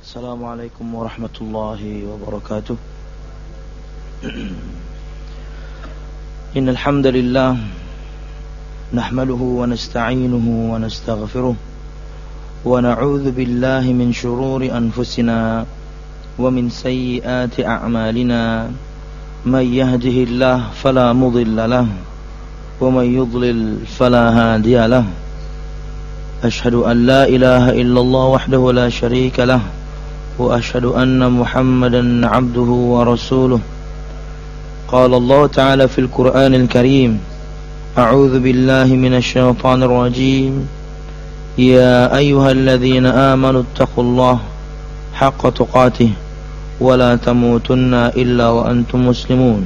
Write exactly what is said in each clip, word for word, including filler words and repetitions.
السلام عليكم ورحمة الله وبركاته. إن الحمد لله نحمده ونستعينه ونستغفره ونعوذ بالله من شرور أنفسنا ومن سيئات أعمالنا من يهده الله فلا مضل له ومن يضلل فلا هادي له أشهد أن لا إله إلا الله وحده لا شريك له وأشهد أن محمدا عبده ورسوله. قال الله تعالى في القرآن الكريم: أعوذ بالله من الشيطان الرجيم يا أيها الذين آمنوا اتقوا الله حق تقاته ولا تموتن إلا وأنتم مسلمون.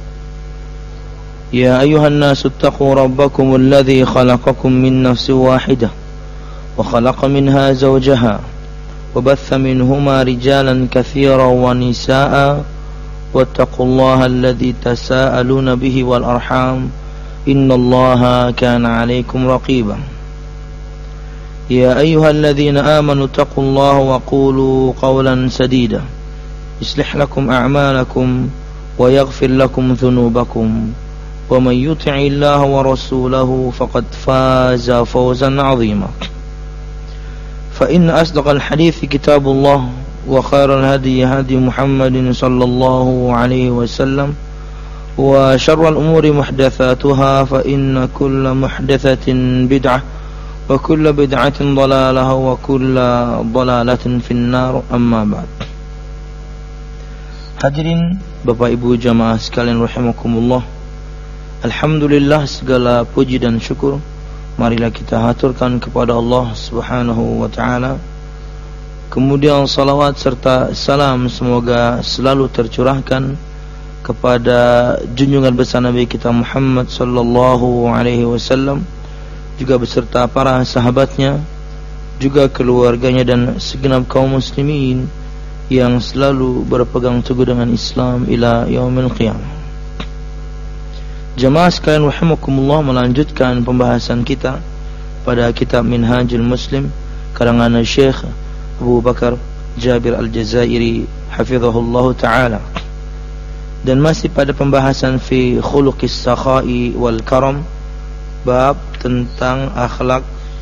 يا أيها الناس اتقوا ربكم الذي خلقكم من نفس واحدة وخلق منها زوجها وبث منهما رجالا كثيرا ونساء واتقوا الله الذي تساءلون به والأرحام إن الله كان عليكم رقيبا. يا أيها الذين آمنوا اتقوا الله وقولوا قولا سديدا يصلح لكم أعمالكم ويغفر لكم ذنوبكم ومن يطع الله ورسوله فقد فاز فوزا عظيما. فإن أصدق الحديث كتاب الله وخير الهدي هدي محمد صلى الله عليه وسلم وشر الأمور محدثاتها فإن كل محدثة بدعة وكل بدعة ضلالة وكل ضلالة في النار. أما بعد. Hadirin Bapak Ibu jamaah sekalian rahimakumullah, alhamdulillah segala puji dan syukur marilah kita haturkan kepada Allah Subhanahu wa taala. Kemudian salawat serta salam semoga selalu tercurahkan kepada junjungan besar Nabi kita Muhammad sallallahu alaihi wasallam, juga beserta para sahabatnya, juga keluarganya dan segenap kaum muslimin yang selalu berpegang teguh dengan Islam ila yaumil qiyamah. Jamaah sekalian rahimakumullah, melanjutkan pembahasan kita pada kitab Minhajul Muslim karangan Syekh Abu Bakar Jabir Al-Jazairi hafizahullah ta'ala, dan masih pada pembahasan fi khuluqis sakha'i wal karam, bab tentang akhlak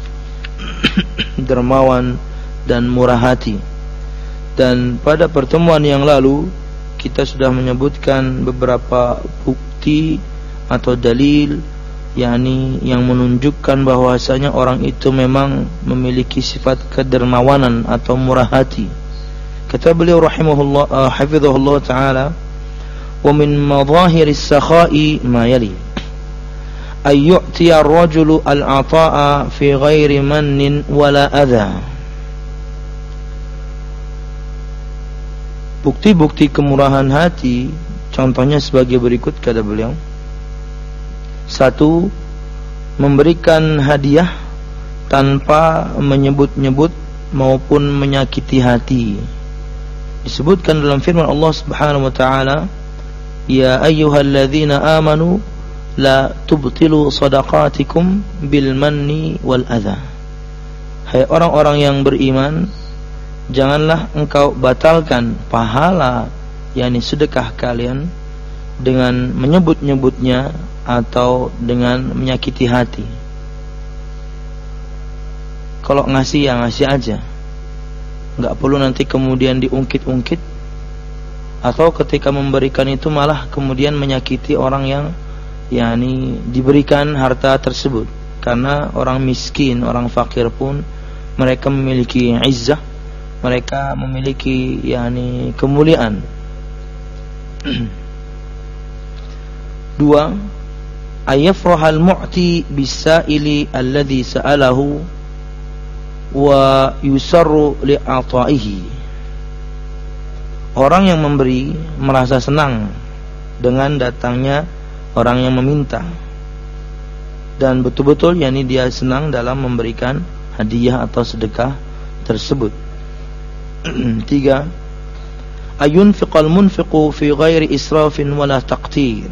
dermawan dan murah hati. Dan pada pertemuan yang lalu kita sudah menyebutkan beberapa bukti atau dalil, yakni yang menunjukkan bahwasanya orang itu memang memiliki sifat kedermawanan atau murah hati. Kata beliau rahimahullah uh, hafizahullah taala, wa min madhahiris sakha'i ma yali ay yu'ti ar-rajulu al-'ata'a fi ghairi mannin wala adha. Bukti-bukti kemurahan hati contohnya sebagai berikut, kata beliau. Satu, memberikan hadiah tanpa menyebut-nyebut maupun menyakiti hati. Disebutkan dalam firman Allah Subhanahu wa taala, ya ayyuhalladzina amanu la tubtilu shadaqatikum bil manni wal adha. Hai orang-orang yang beriman, janganlah engkau batalkan pahala yakni sedekah kalian dengan menyebut-nyebutnya atau dengan menyakiti hati. Kalau ngasih ya ngasih aja, nggak perlu nanti kemudian diungkit-ungkit, atau ketika memberikan itu malah kemudian menyakiti orang yang yakni diberikan harta tersebut. Karena orang miskin, orang fakir pun mereka memiliki izzah, mereka memiliki yakni kemuliaan. Dua, ayafrahal mu'ti bisaili alladhi sa'alahu wa yusarru li'ata'ihi. Orang yang memberi merasa senang dengan datangnya orang yang meminta, dan betul-betul yakni dia senang dalam memberikan hadiah atau sedekah tersebut. Tiga, ayunfiqal munfiqu fi ghairi israfin wala taqtir.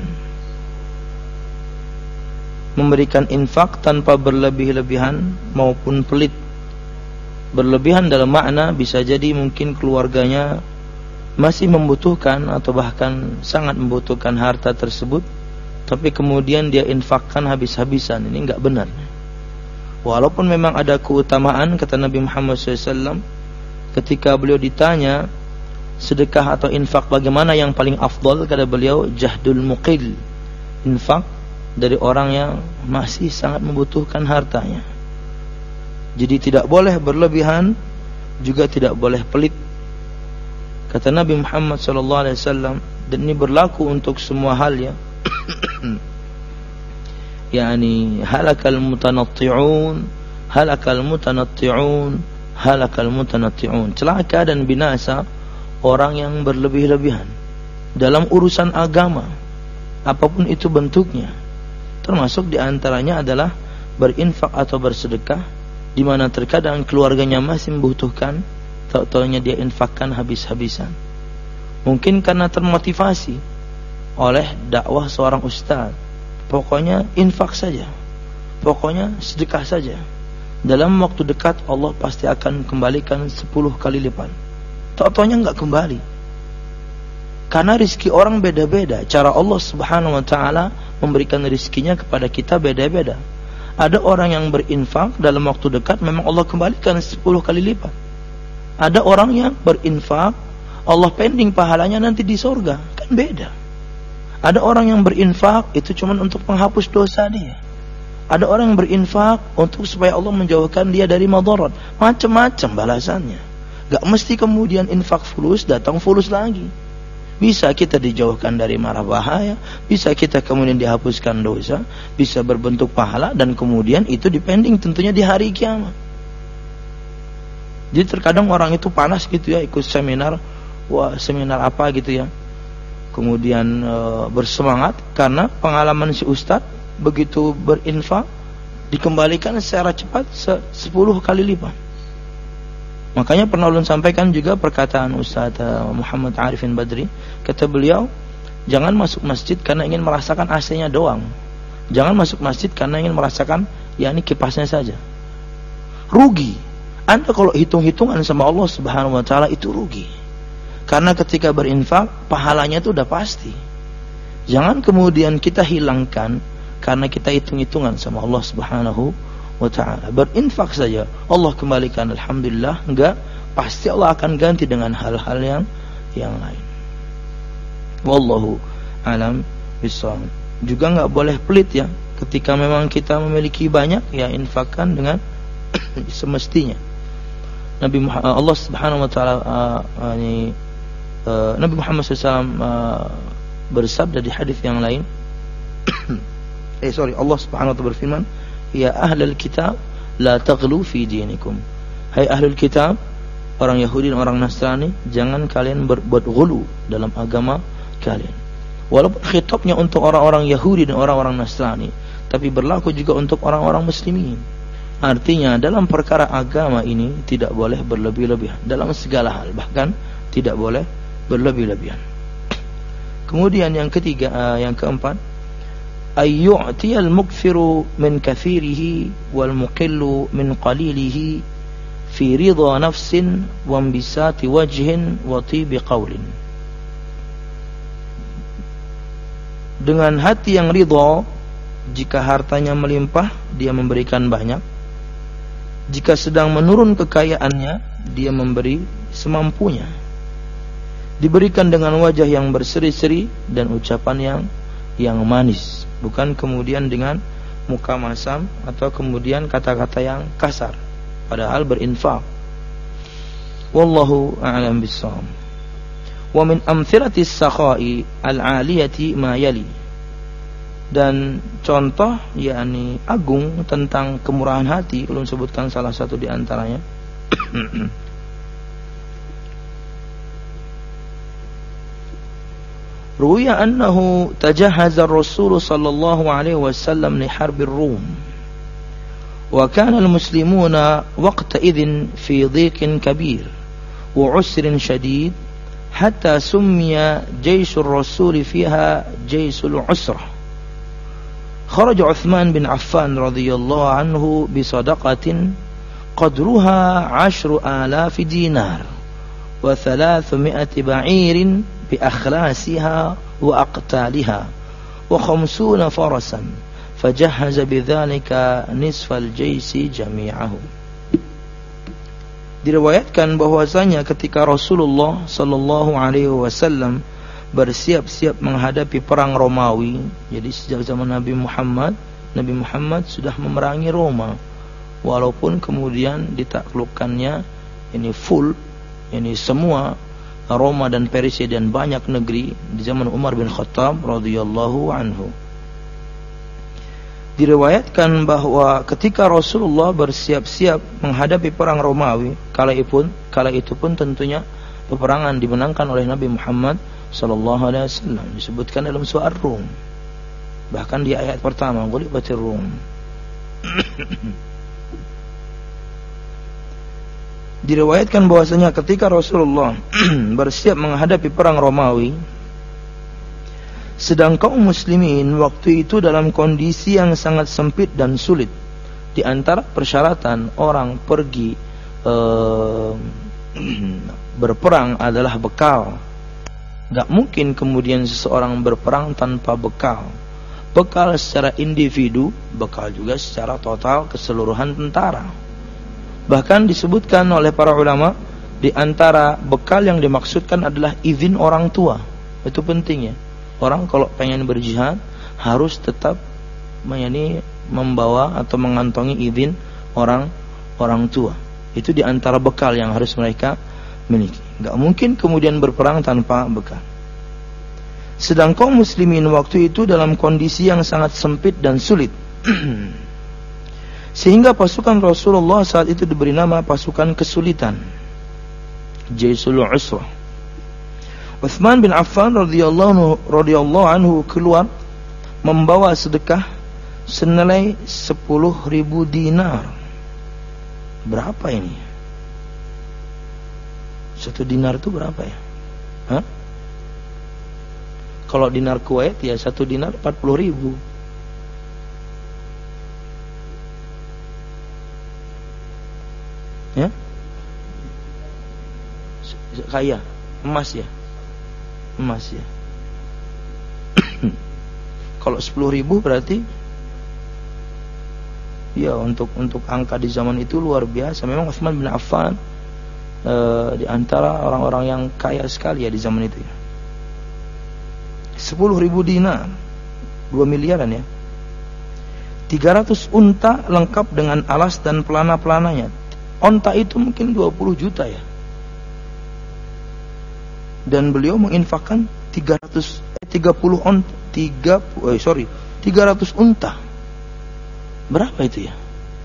Memberikan infak tanpa berlebih-lebihan maupun pelit. Berlebihan dalam makna bisa jadi mungkin keluarganya masih membutuhkan atau bahkan sangat membutuhkan harta tersebut, tapi kemudian dia infakkan habis-habisan. Ini enggak benar. Walaupun memang ada keutamaan, kata Nabi Muhammad shallallahu alaihi wasallam ketika beliau ditanya sedekah atau infak bagaimana yang paling afdal, kata beliau jahdul muqil, infak dari orang yang masih sangat membutuhkan hartanya. Jadi tidak boleh berlebihan, juga tidak boleh pelit, kata Nabi Muhammad sallallahu alaihi wasallam. Dan ini berlaku untuk semua hal ya. Yani halakal mutanatti'un, halakal mutanatti'un, halakal mutanatti'un. Celaka dan binasa orang yang berlebih-lebihan dalam urusan agama, apapun itu bentuknya. Termasuk diantaranya adalah berinfak atau bersedekah, di mana terkadang keluarganya masih membutuhkan, tahu-tahunya dia infakkan habis-habisan. Mungkin karena termotivasi oleh dakwah seorang ustaz, pokoknya infak saja, pokoknya sedekah saja, dalam waktu dekat Allah pasti akan kembalikan sepuluh kali lipat. Tahu-tahunya enggak kembali. Karena rizki orang beda-beda, cara Allah subhanahu wa ta'ala memberikan rizkinya kepada kita beda-beda. Ada orang yang berinfak dalam waktu dekat memang Allah kembalikan sepuluh kali lipat. Ada orang yang berinfak Allah pending pahalanya nanti di surga, kan beda. Ada orang yang berinfak itu cuma untuk menghapus dosa dia. Ada orang yang berinfak untuk supaya Allah menjauhkan dia dari madarat. Macam-macam balasannya. Gak mesti kemudian infak fulus datang fulus lagi. Bisa kita dijauhkan dari mara bahaya, bisa kita kemudian dihapuskan dosa, bisa berbentuk pahala, dan kemudian itu dipending tentunya di hari kiamat. Jadi terkadang orang itu panas gitu ya, ikut seminar, wah seminar apa gitu ya, kemudian e, bersemangat karena pengalaman si ustadz begitu berinfak dikembalikan secara cepat sepuluh kali lipat. Makanya pernah ulun sampaikan juga perkataan Ustaz Muhammad Arifin Badri. Kata beliau, jangan masuk masjid karena ingin merasakan A C-nya doang. Jangan masuk masjid karena ingin merasakan yakni kipasnya saja. Rugi. Anda kalau hitung-hitungan sama Allah Subhanahu wa taala itu rugi. Karena ketika berinfak pahalanya itu udah pasti. Jangan kemudian kita hilangkan karena kita hitung-hitungan sama Allah Subhanahu wa ta'ala. Berinfak saja Allah kembalikan, alhamdulillah. Enggak, pasti Allah akan ganti dengan hal-hal yang yang lain. Wallahu alam bissawab. Juga enggak boleh pelit ya, ketika memang kita memiliki banyak ya infakkan dengan semestinya. Nabi Muhammad, Allah Subhanahu wa taala uh, ini uh, Nabi Muhammad shallallahu alaihi wasallam uh, bersabda di hadis yang lain. eh sorry Allah Subhanahu wa taala berfirman, ya ahlul kitab la taghlu fi dinikum. Hai ahlul kitab, orang Yahudi dan orang Nasrani, jangan kalian berbuat ghulu dalam agama kalian. Walaupun khitabnya untuk orang-orang Yahudi dan orang-orang Nasrani, tapi berlaku juga untuk orang-orang muslimin. Artinya dalam perkara agama ini tidak boleh berlebih-lebihan dalam segala hal, bahkan tidak boleh berlebih-lebihan. Kemudian yang ketiga, uh, yang keempat, ayyu'tiyal mukfiru min kathirihi wal muqillu min qalilihi fi ridha nafsin wa ambisati wajhin wa tibi qawlin. Dengan hati yang ridha, jika hartanya melimpah dia memberikan banyak, jika sedang menurun kekayaannya dia memberi semampunya, diberikan dengan wajah yang berseri-seri dan ucapan yang yang manis, bukan kemudian dengan muka masam atau kemudian kata-kata yang kasar, padahal berinfak. Wallahu a'lam bissawab. Wa min amthilati as-sakha'i al-'aliyati ma yali. Dan contoh yakni agung tentang kemurahan hati, belum sebutkan salah satu di antaranya. Ruya annahu tajahaza ar-rasul sallallahu alaihi wasallam li harb ar-rum. Wa kana al-muslimuna waqta idhin fi dhiqin kabir wa 'usrin shadid hatta summiya jaysh ar-rasul fiha jaysh al-'usrah. Kharaja Uthman bin Affan radhiyallahu anhu bi sadaqatin qadruha ashru alafi dinar wa thalathmi'ati ba'irin bi akhlasiha wa aqtaliha wa khamsuna farasan fajahhaza bidzalika nisfal jaisi jami'ahu. Diriwayatkan bahwasanya ketika Rasulullah sallallahu alaihi wasallam bersiap-siap menghadapi perang Romawi, jadi sejak zaman Nabi Muhammad, Nabi Muhammad sudah memerangi Roma, walaupun kemudian ditaklukkannya ini full, ini semua Roma dan Persia dan banyak negeri di zaman Umar bin Khattab radhiyallahu anhu. Diriwayatkan bahwa ketika Rasulullah bersiap-siap menghadapi perang Romawi, kala itu pun, kala itu pun tentunya peperangan dimenangkan oleh Nabi Muhammad sallallahu alaihi wasallam, disebutkan dalam surah Ar-Rum. Bahkan di ayat pertama, ghulibatir Rum. Diriwayatkan bahwasanya ketika Rasulullah bersiap menghadapi perang Romawi, sedang kaum muslimin waktu itu dalam kondisi yang sangat sempit dan sulit. Di antara persyaratan orang pergi eh, berperang adalah bekal. Gak mungkin kemudian seseorang berperang tanpa bekal. Bekal secara individu, bekal juga secara total keseluruhan tentara. Bahkan disebutkan oleh para ulama, di antara bekal yang dimaksudkan adalah izin orang tua. Itu pentingnya. Orang kalau pengen berjihad harus tetap yani, membawa atau mengantongi izin orang orang tua. Itu di antara bekal yang harus mereka miliki. Gak mungkin kemudian berperang tanpa bekal. Sedang kaum muslimin waktu itu dalam kondisi yang sangat sempit dan sulit. Sehingga pasukan Rasulullah saat itu diberi nama pasukan kesulitan, Jaisul Usrah. Utsman bin Affan radhiyallahu radhiyallahu anhu keluar membawa sedekah senilai sepuluh ribu dinar. Berapa ini? Satu dinar itu berapa ya? Hah? Kalau dinar Kuwait ya satu dinar empat puluh ribu. Ya? Kaya emas ya? Emas ya. Kalau sepuluh ribu berarti ya untuk untuk angka di zaman itu luar biasa. Memang Utsman bin Affan e, di antara orang-orang yang kaya sekali ya di zaman itu ya. sepuluh ribu dinar, dua miliaran ya. tiga ratus unta lengkap dengan alas dan pelana-pelananya. Unta itu mungkin dua puluh juta ya. Dan beliau menginfakkan tiga ratus eh, tiga puluh unta, tiga eh, sorry, tiga ratus unta. Berapa itu ya?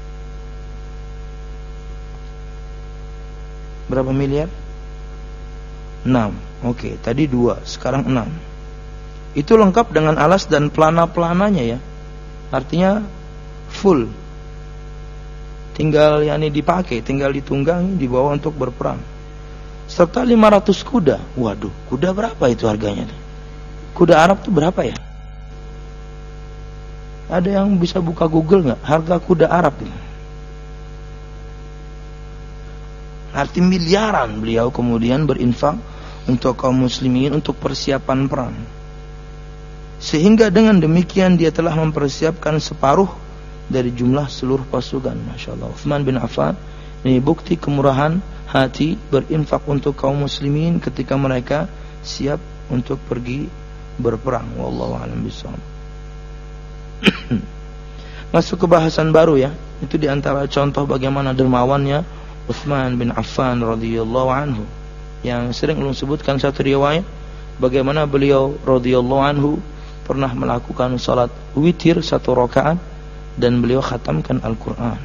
Berapa miliar? enam. Oke, tadi dua, sekarang enam. Itu lengkap dengan alas dan pelana-pelananya ya. Artinya full. Tinggal yakni dipakai, tinggal ditunggangi, dibawa untuk berperang. Serta lima ratus kuda. Waduh, kuda berapa itu harganya? Kuda Arab itu berapa ya? Ada yang bisa buka Google nggak? Harga kuda Arab ini. Arti miliaran beliau kemudian berinfak untuk kaum muslimin untuk persiapan perang. Sehingga dengan demikian dia telah mempersiapkan separuh dari jumlah seluruh pasukan. Masya Allah. Utsman bin Affan ini bukti kemurahan hati berinfak untuk kaum muslimin ketika mereka siap untuk pergi berperang. Wallahu a'lam bishawab. Masuk ke bahasan baru ya. Itu diantara contoh bagaimana dermawannya Utsman bin Affan radhiyallahu anhu. Yang sering ulun sebutkan satu riwayat bagaimana beliau radhiyallahu anhu pernah melakukan salat witir satu rakaat dan beliau khatamkan Al-Quran.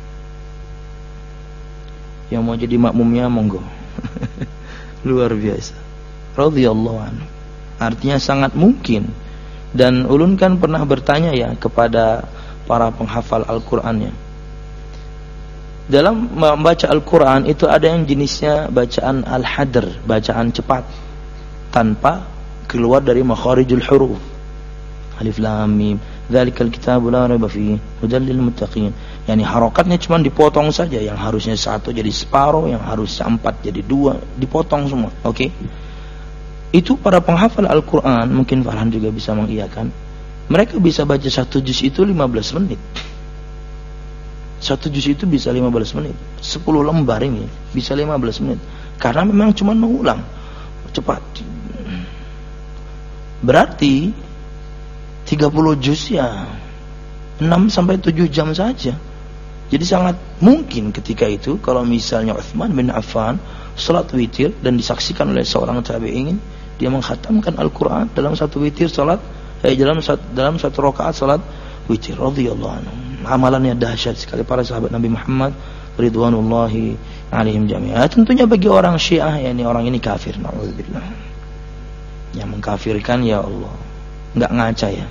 Yang mau jadi makmumnya monggo. Luar biasa. Radhiyallahu anhu. Artinya sangat mungkin. Dan ulun kan pernah bertanya ya kepada para penghafal Al-Qurannya. Dalam membaca Al-Quran itu ada yang jenisnya bacaan Al-Hadr, bacaan cepat tanpa keluar dari makharijul huruf. Alif lam mim. Dzalikal kitabu la raiba fihi hudal lil muttaqin. Yani harokatnya cuma dipotong saja, yang harusnya satu jadi separuh, yang harusnya empat jadi dua, dipotong semua. Oke. Okay? Itu para penghafal Al-Quran, mungkin Farhan juga bisa mengiyakan, mereka bisa baca satu juz itu lima belas menit. Satu juz itu bisa lima belas menit. Sepuluh lembar ini bisa lima belas menit. Karena memang cuma mengulang cepat. Berarti tiga puluh juz ya enam sampai tujuh jam saja. Jadi sangat mungkin ketika itu kalau misalnya Utsman bin Affan salat witir dan disaksikan oleh seorang tabi'in, dia mengkhatamkan Al-Quran dalam satu witir salat, eh, dalam satu, dalam satu rakaat salat witir radhiyallahu anhu. Amalannya dahsyat sekali para sahabat Nabi Muhammad ridwanullahi alaihim jami'ah. Tentunya bagi orang Syiah, yakni orang ini kafir, na'udzubillah. Yang mengkafirkan ya Allah, enggak ngaca ya.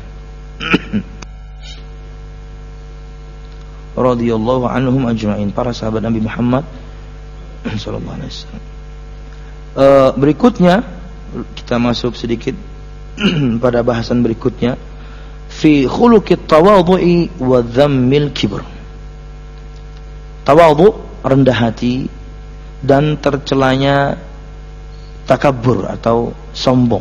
Radhiyallahu anhum ajma'in, para sahabat Nabi Muhammad sallallahu alaihi wasallam. Uh, berikutnya kita masuk sedikit pada bahasan berikutnya, fi khuluqit tawadhu'i wa dhammil kibr. Tawadhu, rendah hati, dan tercelanya takabur atau sombong.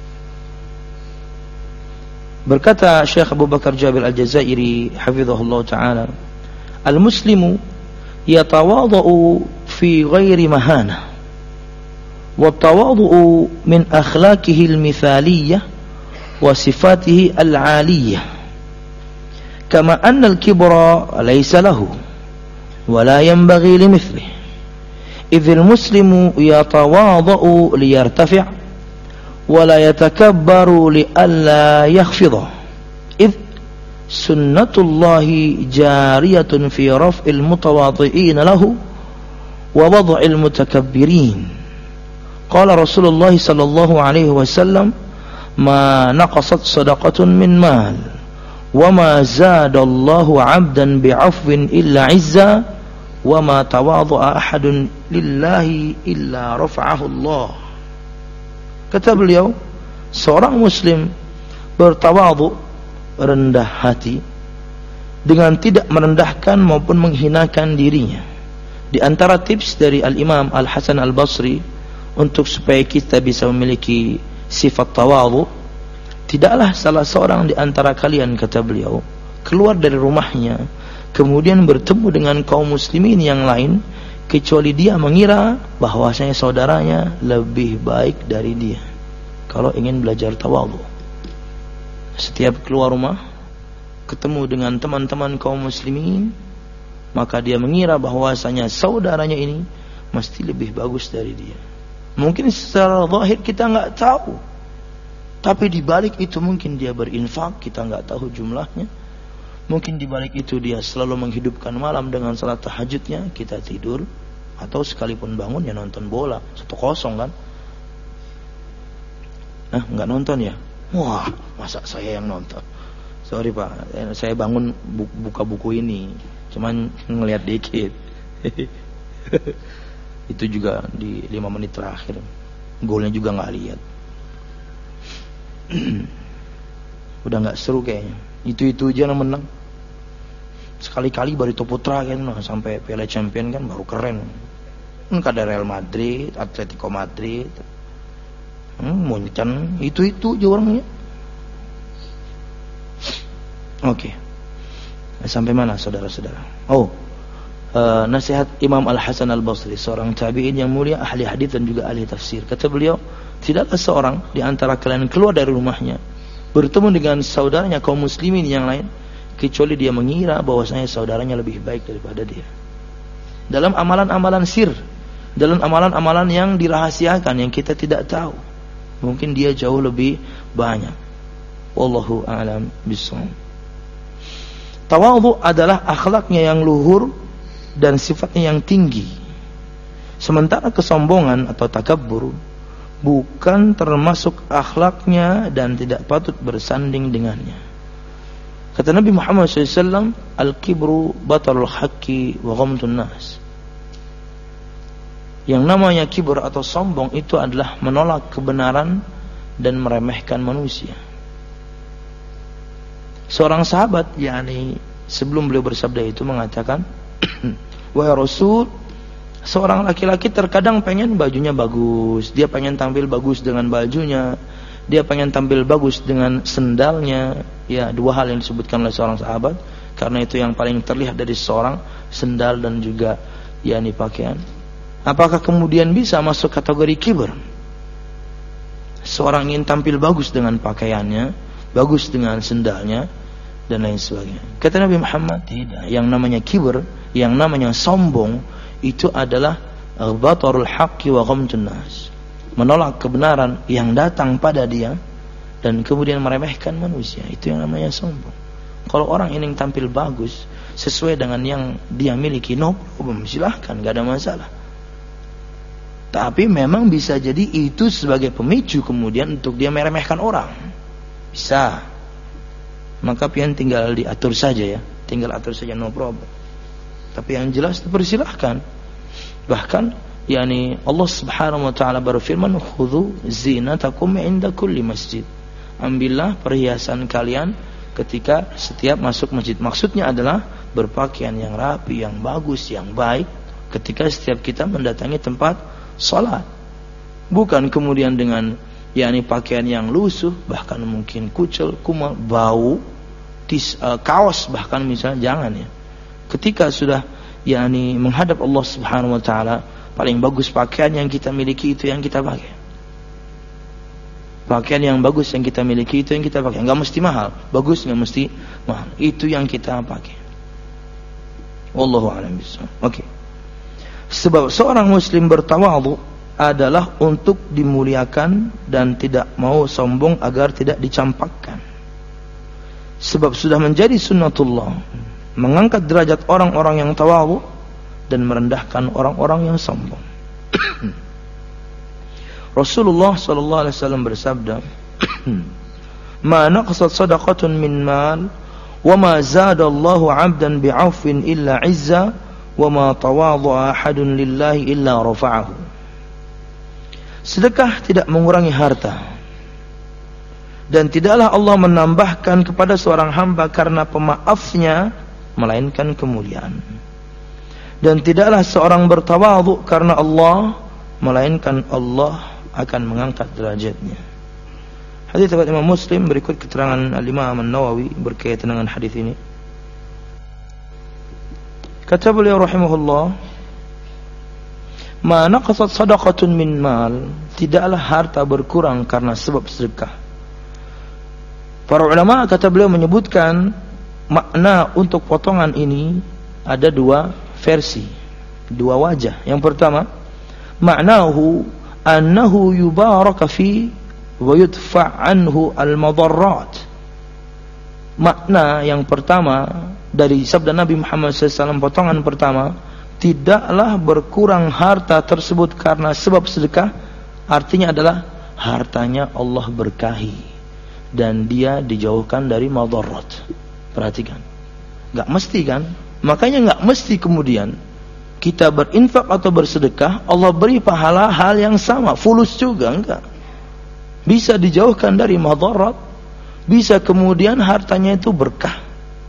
Berkata Syekh Abu Bakar Jabir Al-Jazairi hafizahullah ta'ala, al-muslimu yatawadhu fi ghairi mahana, wa tawadhu min akhlaqihi al-mithaliyah wa sifatihi al-'aliyah, kama anna al-kibra laysa lahu wa la yanbaghi limithlihi, idh al-muslimu yatawadhu liyartafi' wa la yatakabbaru li alla yakhfidha, idh sunnatullahi jariyatun fi raf'il mutawadhi'in lahu wa wad'il mutakabbirin. Qala Rasulullah sallallahu alaihi wasallam, ma naqasat sadaqatun min mal wa ma zadallahu 'abdan bi'afwin illa 'izza wa ma tawadha'a ahadun lillahi illa rafa'ahu Allah. Kata beliau, seorang muslim bertawadhu, rendah hati, dengan tidak merendahkan maupun menghinakan dirinya. Di antara tips dari Al-Imam Al-Hasan Al-Basri untuk supaya kita bisa memiliki sifat tawadhu, tidaklah salah seorang di antara kalian, kata beliau, keluar dari rumahnya kemudian bertemu dengan kaum muslimin yang lain kecuali dia mengira bahwasanya saudaranya lebih baik dari dia. Kalau ingin belajar tawadhu, setiap keluar rumah ketemu dengan teman-teman kaum muslimin, maka dia mengira bahwasanya saudaranya ini mesti lebih bagus dari dia. Mungkin secara zahir kita enggak tahu, tapi di balik itu mungkin dia berinfak, kita enggak tahu jumlahnya. Mungkin di balik itu dia selalu menghidupkan malam dengan salat tahajudnya, kita tidur atau sekalipun bangun ya nonton bola satu kosong kan. Nah, enggak nonton ya? Wah, masa saya yang nonton? Sorry Pak, saya bangun buka buku ini, cuman ngelihat dikit. Itu juga di lima menit terakhir. Golnya juga nggak lihat. Udah nggak seru kayaknya. Itu-itu aja yang menang. Sekali-kali Barito Putra kan, nah, sampai Piala Champion kan baru keren. Kan ada Real Madrid, Atletico Madrid, hmm, Munchen, itu-itu aja orangnya. Oke, okay. Sampai mana saudara-saudara? Oh, uh, nasihat Imam Al-Hasan Al-Basri, seorang tabi'in yang mulia, ahli hadis dan juga ahli tafsir. Kata beliau, tidaklah seorang di antara kalian keluar dari rumahnya bertemu dengan saudaranya kaum muslimin yang lain kecuali dia mengira bahwasanya saudaranya lebih baik daripada dia. Dalam amalan-amalan sir, dalam amalan-amalan yang dirahasiakan yang kita tidak tahu, mungkin dia jauh lebih banyak. Wallahu a'lam bishawab. Tawadhu adalah akhlaknya yang luhur dan sifatnya yang tinggi. Sementara kesombongan atau takabbur bukan termasuk akhlaknya dan tidak patut bersanding dengannya. Kata Nabi Muhammad shallallahu alaihi wasallam, al-kibru batarul haqqi wa ghamtun nas. Yang namanya kibur atau sombong itu adalah menolak kebenaran dan meremehkan manusia. Seorang sahabat, yakni sebelum beliau bersabda itu mengatakan, wahai Rasul, seorang laki-laki terkadang pengen bajunya bagus, dia pengen tampil bagus dengan bajunya, dia pengen tampil bagus dengan sendalnya. Ya, dua hal yang disebutkan oleh seorang sahabat, karena itu yang paling terlihat dari seorang, sendal dan juga yakni pakaian. Apakah kemudian bisa masuk kategori kibr? Seorang ingin tampil bagus dengan pakaiannya, bagus dengan sendalnya, dan lain sebagainya. Kata Nabi Muhammad, tidak. Yang namanya kibr, yang namanya sombong, itu adalah batarul haqqi wa ghamtun nas, menolak kebenaran yang datang pada dia dan kemudian meremehkan manusia. Itu yang namanya sombong. Kalau orang ingin tampil bagus sesuai dengan yang dia miliki, no problem, silahkan, gak ada masalah. Tapi memang bisa jadi itu sebagai pemicu kemudian untuk dia meremehkan orang. Bisa. Maka pian tinggal diatur saja ya, tinggal atur saja, no problem. Tapi yang jelas dipersilahkan. Bahkan yakni Allah Subhanahu wa taala berfirman, khudhu zinatakum 'inda kulli masjid. Ambillah perhiasan kalian ketika setiap masuk masjid. Maksudnya adalah berpakaian yang rapi, yang bagus, yang baik ketika setiap kita mendatangi tempat salat. Bukan kemudian dengan yakni pakaian yang lusuh, bahkan mungkin kucel, kumal, bau, tis, uh, kaos bahkan misalnya, jangan ya. Ketika sudah yakni menghadap Allah Subhanahu wa taala, paling bagus pakaian yang kita miliki itu yang kita pakai. Pakaian yang bagus yang kita miliki itu yang kita pakai. Enggak mesti mahal, bagus enggak mesti mahal. Itu yang kita pakai. Wallahu a'lam bishawab. Oke. Okay. Sebab seorang muslim bertawadhu adalah untuk dimuliakan dan tidak mau sombong agar tidak dicampakkan. Sebab sudah menjadi sunnatullah mengangkat derajat orang-orang yang tawadhu dan merendahkan orang-orang yang sombong. Rasulullah sallallahu alaihi wasallam bersabda, "Ma naqasat shadaqatun min mal wa ma zada Allahu 'abdan bi'afwin illa 'izza wa ma tawadha'a ahadun lillahi illa rafa'ahu." Sedekah tidak mengurangi harta, dan tidaklah Allah menambahkan kepada seorang hamba karena pemaafnya melainkan kemuliaan. Dan tidaklah seorang bertawadhu karena Allah melainkan Allah akan mengangkat derajatnya. Hadis riwayat Imam Muslim. Berikut keterangan Al-Imam An-Nawawi berkaitan dengan hadis ini. Kata beliau rahimahullah, "Ma naqasat shadaqatun min mal," tidaklah harta berkurang karena sebab sedekah. Para ulama kata beliau menyebutkan makna untuk potongan ini ada dua versi, dua wajah. Yang pertama, maknahu annahu yubaraka fi wa yudfa' anhu al-madarrat. Makna yang pertama dari sabda Nabi Muhammad shallallahu alaihi wasallam, potongan pertama, tidaklah berkurang harta tersebut karena sebab sedekah. Artinya adalah hartanya Allah berkahi dan dia dijauhkan dari madarrat. Perhatikan, gak mesti kan? Makanya gak mesti kemudian kita berinfak atau bersedekah Allah beri pahala hal yang sama, fulus juga, enggak. Bisa dijauhkan dari madarat, bisa kemudian hartanya itu berkah.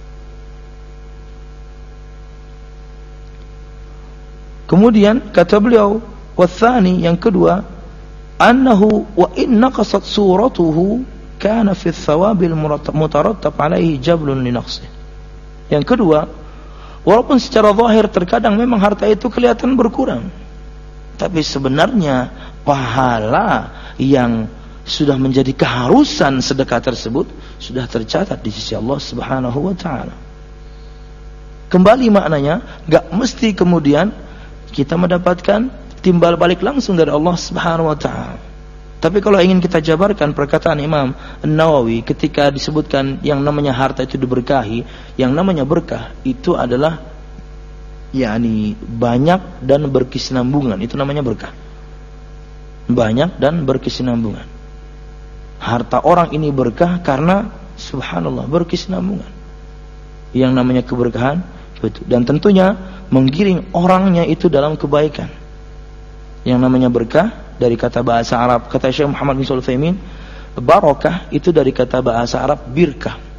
Kemudian kata beliau, wathani, yang kedua, annahu wa in naqasat suratuhu kana fi thawabil mutarattab alaihi jablun li naqsih. Yang kedua, walaupun secara zahir terkadang memang harta itu kelihatan berkurang, tapi sebenarnya pahala yang sudah menjadi keharusan sedekah tersebut sudah tercatat di sisi Allah Subhanahu wa taala. Kembali maknanya, enggak mesti kemudian kita mendapatkan timbal balik langsung dari Allah Subhanahu wa taala. Tapi kalau ingin kita jabarkan perkataan Imam An-Nawawi ketika disebutkan yang namanya harta itu diberkahi, yang namanya berkah itu adalah yakni banyak dan berkesinambungan, itu namanya berkah. Banyak dan berkesinambungan. Harta orang ini berkah karena subhanallah berkesinambungan. Yang namanya keberkahan betul, dan tentunya menggiring orangnya itu dalam kebaikan. Yang namanya berkah dari kata bahasa Arab, kata Syekh Muhammad bin Shalih Al-Utsaimin, barakah itu dari kata bahasa Arab birkah.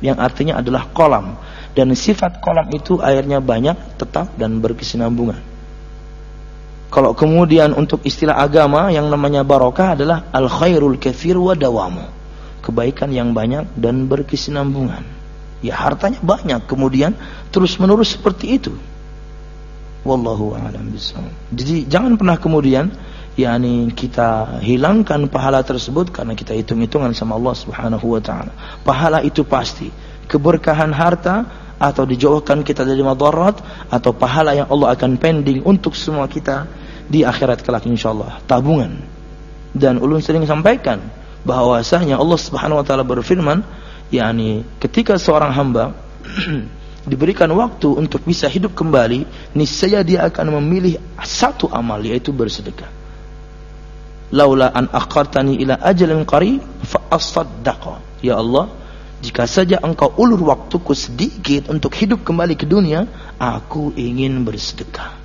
yang artinya adalah kolam. Dan sifat kolam itu airnya banyak, tetap dan berkesinambungan. Kalau kemudian untuk istilah agama yang namanya barokah adalah al khairul katsir wa dawamu, kebaikan yang banyak dan berkesinambungan. Ya hartanya banyak kemudian terus menerus seperti itu. Wallahu a'lam bishawab. Jadi jangan pernah kemudian yakni kita hilangkan pahala tersebut karena kita hitung-hitungan sama Allah Subhanahu wa taala. Pahala itu pasti, keberkahan harta atau dijauhkan kita dari madarat, atau pahala yang Allah akan pending untuk semua kita di akhirat kelak insyaallah, tabungan. Dan ulun sering sampaikan bahwasanya Allah Subhanahu wa taala berfirman, yakni ketika seorang hamba diberikan waktu untuk bisa hidup kembali, niscaya dia akan memilih satu amal, yaitu bersedekah. Laula an akhartani ila ajalin qarib fa asaddaqa. Ya Allah, jika saja engkau ulur waktuku sedikit untuk hidup kembali ke dunia, aku ingin bersedekah.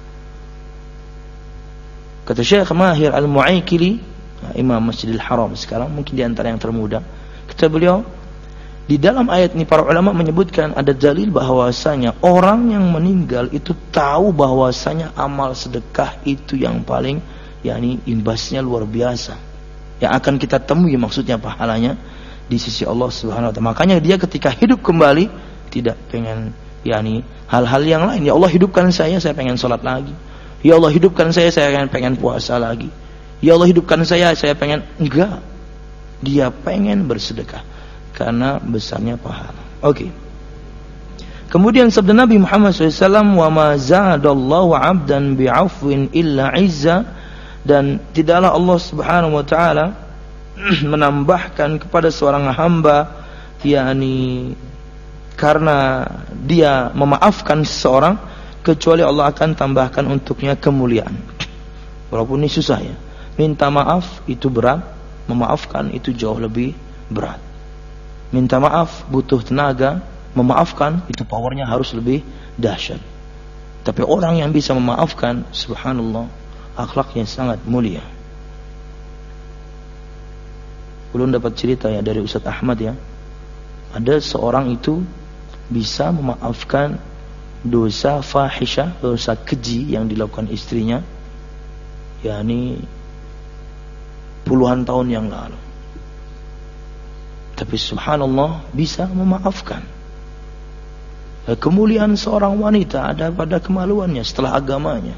Kata Syekh Mahir Al-Mu'aykili, Imam Masjidil Haram sekarang, mungkin di antara yang termuda, kata beliau, di dalam ayat ini para ulama menyebutkan ada dalil bahwasanya orang yang meninggal itu tahu bahwasanya amal sedekah itu yang paling, yakni imbasnya luar biasa, yang akan kita temui maksudnya pahalanya di sisi Allah Subhanahu wa taala. Makanya dia ketika hidup kembali tidak pengen yakni hal-hal yang lain. Ya Allah, hidupkan saya, saya pengen salat lagi. Ya Allah, hidupkan saya, saya pengen, pengen puasa lagi. Ya Allah, hidupkan saya, saya pengen, enggak. Dia pengen bersedekah karena besarnya pahala. Oke. Okay. Kemudian sabda Nabi Muhammad shallallahu alaihi wasallam, wa ma zadallahu 'abdan bi'afwin illa 'izza, dan tidaklah Allah Subhanahu wa taala menambahkan kepada seorang hamba, yakni karena dia memaafkan seseorang, kecuali Allah akan tambahkan untuknya kemuliaan. Walaupun ini susah ya, minta maaf itu berat, memaafkan itu jauh lebih berat. Minta maaf butuh tenaga, memaafkan itu powernya harus lebih dahsyat. Tapi orang yang bisa memaafkan, subhanallah, akhlaknya sangat mulia. Belum dapat cerita ya dari Ustaz Ahmad ya, ada seorang itu bisa memaafkan dosa fahisyah, dosa keji yang dilakukan istrinya, yakni puluhan tahun yang lalu. Tapi subhanallah bisa memaafkan. Kemuliaan seorang wanita ada pada kemaluannya setelah agamanya.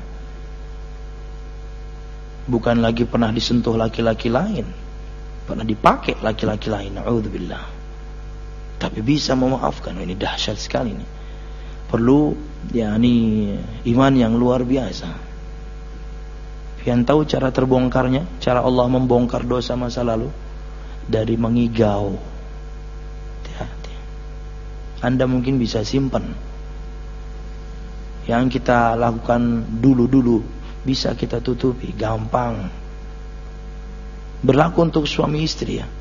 Bukan lagi pernah disentuh laki-laki lain, pernah dipakai laki-laki lain, na'udzubillah. Tapi bisa memaafkan. Ini dahsyat sekali ini. Perlu yakni iman yang luar biasa. Yang tahu cara terbongkarnya, cara Allah membongkar dosa masa lalu, dari mengigau. Hati-hati. Anda mungkin bisa simpan yang kita lakukan dulu-dulu, bisa kita tutupi, gampang. Berlaku untuk suami istri ya.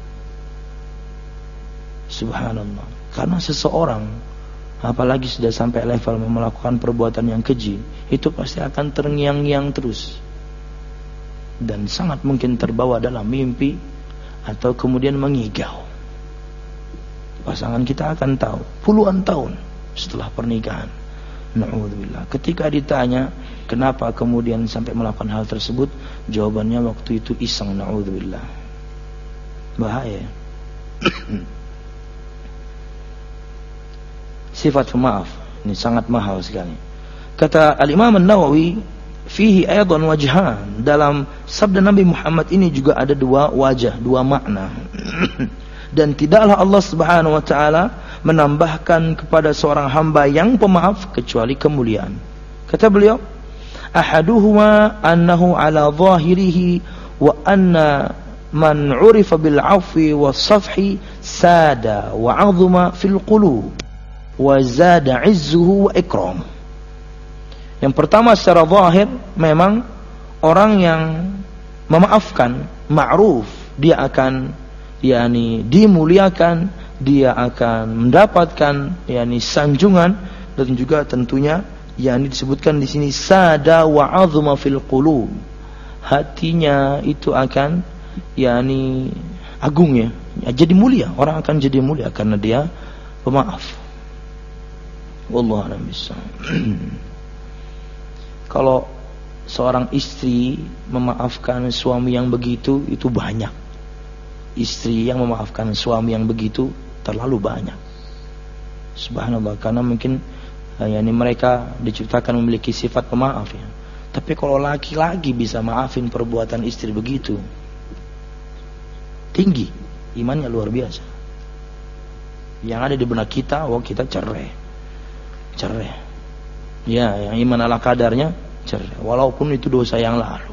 Subhanallah. Karena seseorang, apalagi sudah sampai level melakukan perbuatan yang keji, itu pasti akan terngiang-ngiang terus, dan sangat mungkin terbawa dalam mimpi atau kemudian mengigau. Pasangan kita akan tahu puluhan tahun setelah pernikahan, na'udzubillah, ketika ditanya kenapa kemudian sampai melakukan hal tersebut, jawabannya waktu itu iseng, na'udzubillah. Bahaya. Sifat pemaaf ini sangat mahal sekali. Kata Al-Imam An-Nawawi, fihi aydan wajhan, dalam sabda Nabi Muhammad ini juga ada dua wajah, dua makna. Dan tidaklah Allah Subhanahu wa taala menambahkan kepada seorang hamba yang pemaaf kecuali kemuliaan. Kata beliau, ahaduhuma annahu ala zahirihi wa anna man 'urifa bil 'afwi was safhi sada wa 'azuma fil qulub wa zada 'izzuhu wa ikram. Yang pertama, secara zahir memang orang yang memaafkan, ma'ruf, dia akan yakni dimuliakan, dia akan mendapatkan yakni sanjungan, dan juga tentunya yakni disebutkan di sini sada wa 'azuma fil qulub, hatinya itu akan yakni agung ya, jadi mulia, orang akan jadi mulia karena dia pemaaf. Wallahu a'lam bishawab. Kalau seorang istri memaafkan suami yang begitu, itu banyak. Istri yang memaafkan suami yang begitu terlalu banyak. Subhanallah, karena mungkin ya, ini mereka diciptakan memiliki sifat pemaaf ya. Tapi kalau laki-laki bisa maafin perbuatan istri begitu, tinggi, imannya luar biasa. Yang ada di benak kita, wah kita cerai, cerai. Ya, yang iman ala kadarnya cerai, walaupun itu dosa yang lalu.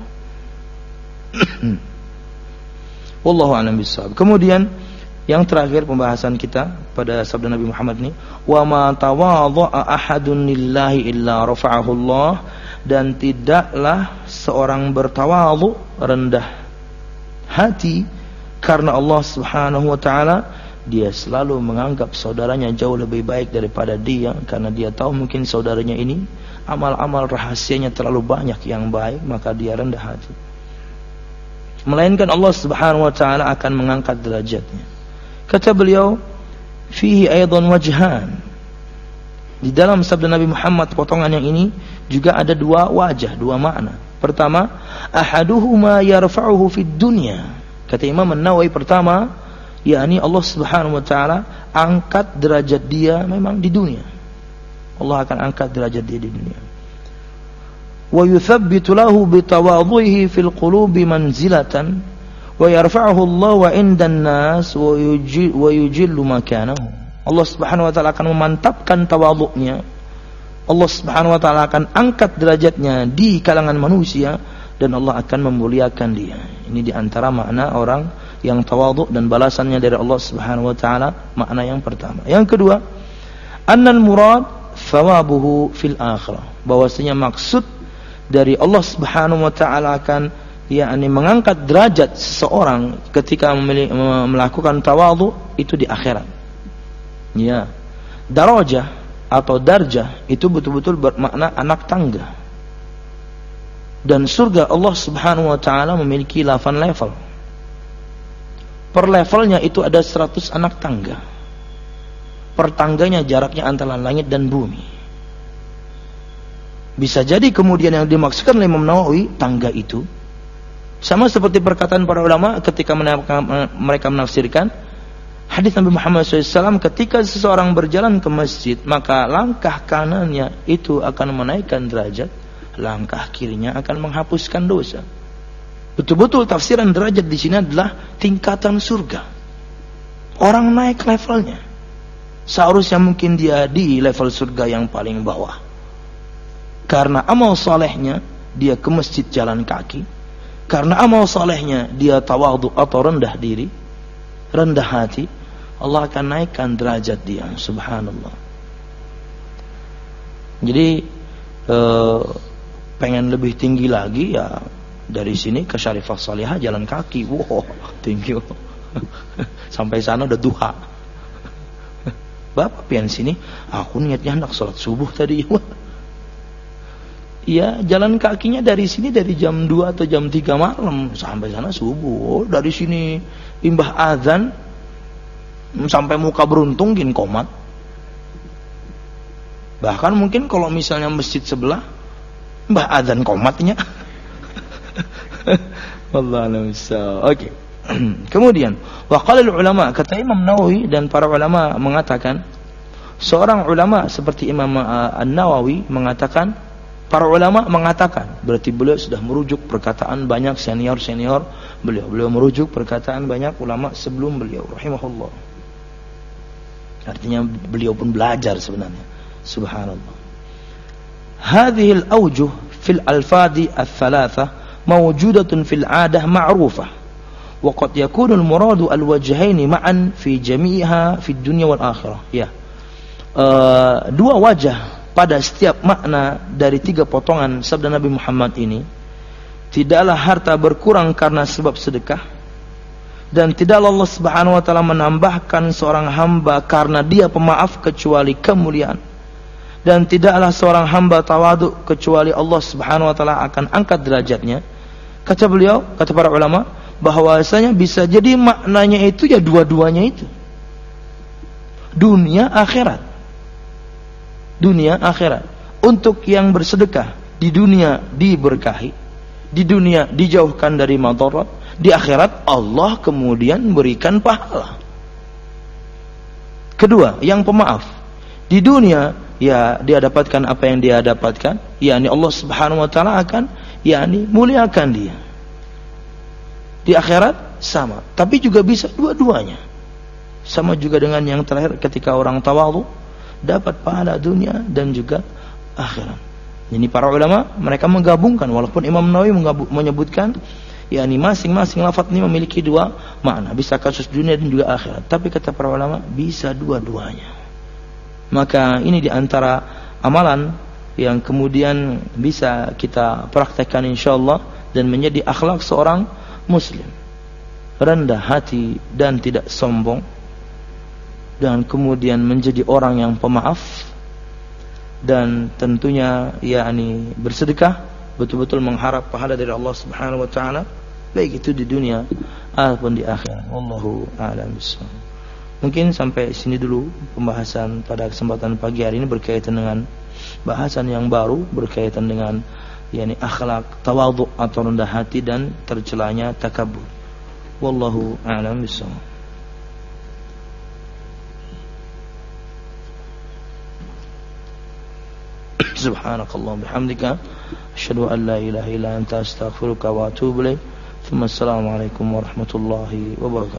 Wallahu a'lam bishawab. Kemudian yang terakhir pembahasan kita pada sabda Nabi Muhammad ini, wa ma tawadha'a ahadun lillahi illa rafa'ahu Allah, dan tidaklah seorang bertawadhu, rendah hati karena Allah Subhanahu wa taala, dia selalu menganggap saudaranya jauh lebih baik daripada dia, karena dia tahu mungkin saudaranya ini amal-amal rahasianya terlalu banyak yang baik, maka dia rendah hati. Melainkan Allah Subhanahu wa taala akan mengangkat derajatnya. Kata beliau, fihi aidan wajhan. Di dalam sabda Nabi Muhammad potongan yang ini juga ada dua wajah, dua makna. Pertama, ahaduhuma yarfa'uhu fid dunya. Kata Imam An-Nawawi, pertama, yakni Allah Subhanahu wa taala angkat derajat dia memang di dunia. Allah akan angkat derajat dia di dunia. Wa yuthabbitu lahu bi tawadhuhi fil qulubi manzilatan wa yarfa'uhu Allah wa 'indan nas wa yujillu makanahu. Allah Subhanahu wa taala akan memantapkan tawadhu'nya. Allah Subhanahu wa taala akan angkat derajatnya di kalangan manusia, dan Allah akan memuliakan dia. Ini di antara makna orang yang tawadhu dan balasannya dari Allah Subhanahu wa taala, makna yang pertama. Yang kedua, annal murad thawabuhu fil akhirah. Bahwasanya maksud dari Allah Subhanahu wa taala akan yakni mengangkat derajat seseorang ketika melakukan tawadhu itu di akhirat. Ya, darajah atau darjah itu betul-betul bermakna anak tangga. Dan surga Allah Subhanahu wa taala memiliki delapan level. Per levelnya itu ada seratus anak tangga. Per tangganya jaraknya antara langit dan bumi. Bisa jadi kemudian yang dimaksudkan oleh Imam Nawawi tangga itu sama seperti perkataan para ulama ketika mereka menafsirkan hadis Nabi Muhammad shallallahu alaihi wasallam, ketika seseorang berjalan ke masjid, maka langkah kanannya itu akan menaikkan derajat, langkah kirinya akan menghapuskan dosa. Betul-betul tafsiran derajat di sini adalah tingkatan surga. Orang naik levelnya. Seharusnya mungkin dia di level surga yang paling bawah. Karena amal salehnya dia ke masjid jalan kaki. Karena amal salehnya dia tawadhu atau rendah diri, rendah hati, Allah akan naikkan derajat dia. Subhanallah. Jadi eh, pengen lebih tinggi lagi ya dari sini ke Syarifah Salihah jalan kaki. Wow, tinggi. Sampai sana udah duha. Bapak pian sini, aku niatnya hendak sholat subuh tadi. Iya, jalan kakinya dari sini dari jam dua atau jam tiga malam sampai sana subuh. Oh, dari sini imbah azan sampai muka beruntung gin komat. Bahkan mungkin kalau misalnya masjid sebelah mbah azan komatnya. Wallahu a'lam. Oke. Kemudian waqala ulama, kata Imam Nawawi dan para ulama mengatakan, seorang ulama seperti Imam An-Nawawi mengatakan, para ulama mengatakan, berarti beliau sudah merujuk perkataan banyak senior-senior beliau. Beliau merujuk perkataan banyak ulama sebelum beliau rahimahullah. Artinya beliau pun belajar sebenarnya. Subhanallah. Hadhihi al-awjuh fil alfadi al-thalatha mawjudatun fil 'adah ma'rufah. Wa qad yakunu al-muradu al-wajhaini ma'an fi jami'iha fi dunya wal akhirah. Ya. Uh, dua wajah pada setiap makna dari tiga potongan sabda Nabi Muhammad ini. Tidaklah harta berkurang karena sebab sedekah, dan tidaklah Allah Subhanahu wa taala menambahkan seorang hamba karena dia pemaaf kecuali kemuliaan, dan tidaklah seorang hamba tawadhu kecuali Allah Subhanahu wa taala akan angkat derajatnya. Kata beliau, kata para ulama, bahwasanya bisa jadi maknanya itu ya dua-duanya itu. dunia akhirat. Dunia akhirat. Untuk yang bersedekah di dunia diberkahi, di dunia dijauhkan dari madarat, di akhirat Allah kemudian berikan pahala. Kedua, yang pemaaf. Di dunia ya dia dapatkan apa yang dia dapatkan, yakni Allah Subhanahu wa taala akan yakni muliakan dia. Di akhirat sama, tapi juga bisa dua-duanya. Sama juga dengan yang terakhir ketika orang tawadhu dapat pahala dunia dan juga akhirat. Jadi para ulama mereka menggabungkan, walaupun Imam Nawawi menyebutkan yakni masing-masing lafaz ini memiliki dua makna, bisa kasus dunia dan juga akhirat. Tapi kata para ulama bisa dua-duanya. Maka ini diantara amalan yang kemudian bisa kita praktekkan insyaallah dan menjadi akhlak seorang muslim. Rendah hati dan tidak sombong, dan kemudian menjadi orang yang pemaaf, dan tentunya yakni bersedekah, betul-betul mengharap pahala dari Allah Subhanahu wa taala, baik itu di dunia ataupun di akhirat. Wallahu a'lam bishawab. Mungkin sampai sini dulu pembahasan pada kesempatan pagi hari ini berkaitan dengan bahasan yang baru berkaitan dengan yakni akhlak tawadhu atau rendah hati dan tercelanya takabur. Wallahu a'lam bishawab. Subhanakallahumma bihamdika asyhadu an la ilaha illa anta astaghfiruka wa atubu ilaik. Assalamualaikum warahmatullahi wabarakatuh.